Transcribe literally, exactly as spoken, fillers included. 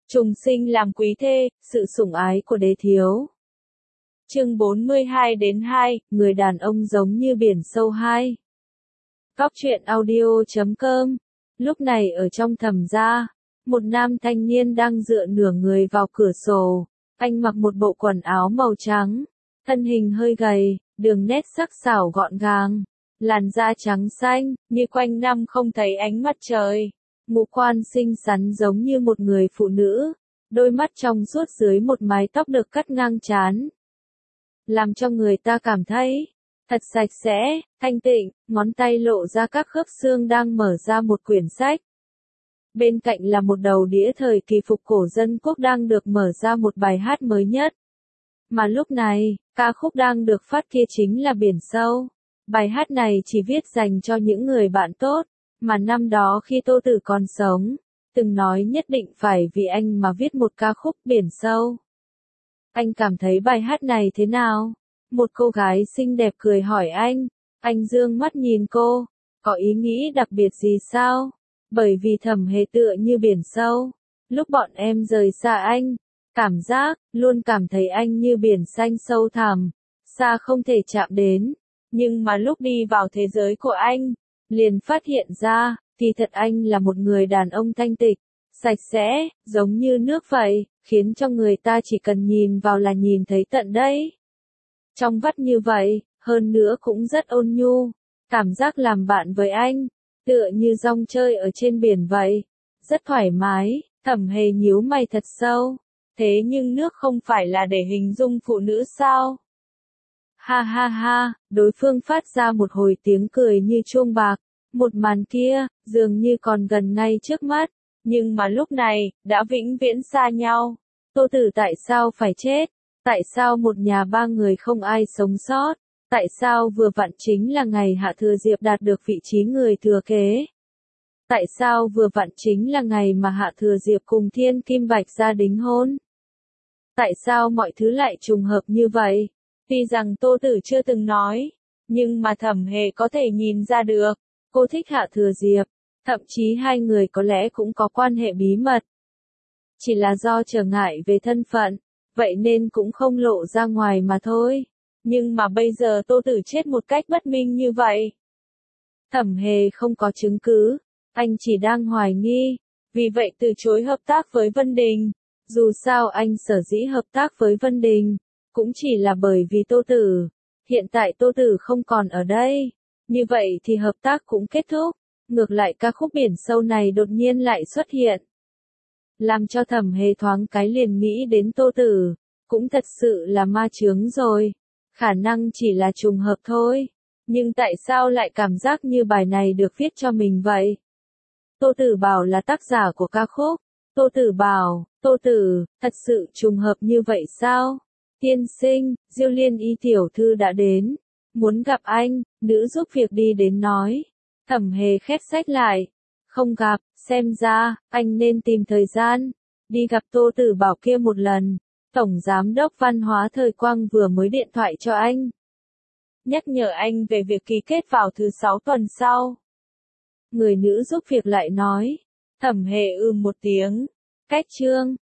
Trùng sinh làm quý thê, sự sủng ái của đế thiếu. Chương bốn mươi hai đến hai, người đàn ông giống như biển sâu hai. Góc truyện audio chấm com. Lúc này ở trong Thẩm gia, một nam thanh niên đang dựa nửa người vào cửa sổ. Anh mặc một bộ quần áo màu trắng, thân hình hơi gầy, đường nét sắc sảo gọn gàng, làn da trắng xanh, như quanh năm không thấy ánh mặt trời. Ngũ quan xinh xắn giống như một người phụ nữ, đôi mắt trong suốt dưới một mái tóc được cắt ngang trán, làm cho người ta cảm thấy thật sạch sẽ, thanh tịnh. Ngón tay lộ ra các khớp xương đang mở ra một quyển sách. Bên cạnh là một đầu đĩa thời kỳ phục cổ dân quốc đang được mở ra một bài hát mới nhất. Mà lúc này, ca khúc đang được phát kia chính là Biển Sâu. Bài hát này chỉ viết dành cho những người bạn tốt, mà năm đó khi Tô Tử còn sống, từng nói nhất định phải vì anh mà viết một ca khúc Biển Sâu. Anh cảm thấy bài hát này thế nào? Một cô gái xinh đẹp cười hỏi anh. Anh dương mắt nhìn cô, có ý nghĩ đặc biệt gì sao? Bởi vì Thẩm Hề tựa như biển sâu. Lúc bọn em rời xa anh, cảm giác, luôn cảm thấy anh như biển xanh sâu thẳm, xa không thể chạm đến. Nhưng mà lúc đi vào thế giới của anh, liền phát hiện ra, thì thật anh là một người đàn ông thanh tịnh, sạch sẽ, giống như nước vậy, khiến cho người ta chỉ cần nhìn vào là nhìn thấy tận đây. Trong vắt như vậy, hơn nữa cũng rất ôn nhu, cảm giác làm bạn với anh, tựa như dong chơi ở trên biển vậy, rất thoải mái. Thẩm Hề nhíu mày thật sâu, thế nhưng nước không phải là để hình dung phụ nữ sao? Ha ha ha, đối phương phát ra một hồi tiếng cười như chuông bạc. Một màn kia, dường như còn gần ngay trước mắt, nhưng mà lúc này, đã vĩnh viễn xa nhau. Tô Tử tại sao phải chết? Tại sao một nhà ba người không ai sống sót? Tại sao vừa vặn chính là ngày Hạ Thừa Diệp đạt được vị trí người thừa kế? Tại sao vừa vặn chính là ngày mà Hạ Thừa Diệp cùng Thiên Kim Bạch gia đính hôn? Tại sao mọi thứ lại trùng hợp như vậy? Tuy rằng Tô Tử chưa từng nói, nhưng mà Thẩm Hề có thể nhìn ra được. Cô thích Hạ Thừa Diệp, thậm chí hai người có lẽ cũng có quan hệ bí mật. Chỉ là do trở ngại về thân phận, vậy nên cũng không lộ ra ngoài mà thôi. Nhưng mà bây giờ Tô Tử chết một cách bất minh như vậy. Thẩm Hề không có chứng cứ, anh chỉ đang hoài nghi, vì vậy từ chối hợp tác với Vân Đình. Dù sao anh sở dĩ hợp tác với Vân Đình, cũng chỉ là bởi vì Tô Tử. Hiện tại Tô Tử không còn ở đây. Như vậy thì hợp tác cũng kết thúc, ngược lại ca khúc Biển Sâu này đột nhiên lại xuất hiện. Làm cho Thẩm Hề thoáng cái liền nghĩ đến Tô Tử, cũng thật sự là ma chướng rồi, khả năng chỉ là trùng hợp thôi, nhưng tại sao lại cảm giác như bài này được viết cho mình vậy? Tô Tử bảo là tác giả của ca khúc, Tô Tử bảo, Tô Tử, thật sự trùng hợp như vậy sao? Tiên sinh, Diêu Liên Y tiểu thư đã đến. Muốn gặp anh, nữ giúp việc đi đến nói. Thẩm Hề khép sách lại. Không gặp, xem ra, anh nên tìm thời gian, đi gặp Tô Tử bảo kia một lần. Tổng Giám đốc Văn hóa Thời Quang vừa mới điện thoại cho anh, nhắc nhở anh về việc ký kết vào thứ sáu tuần sau. Người nữ giúp việc lại nói. Thẩm Hề ừm một tiếng. Cách chương,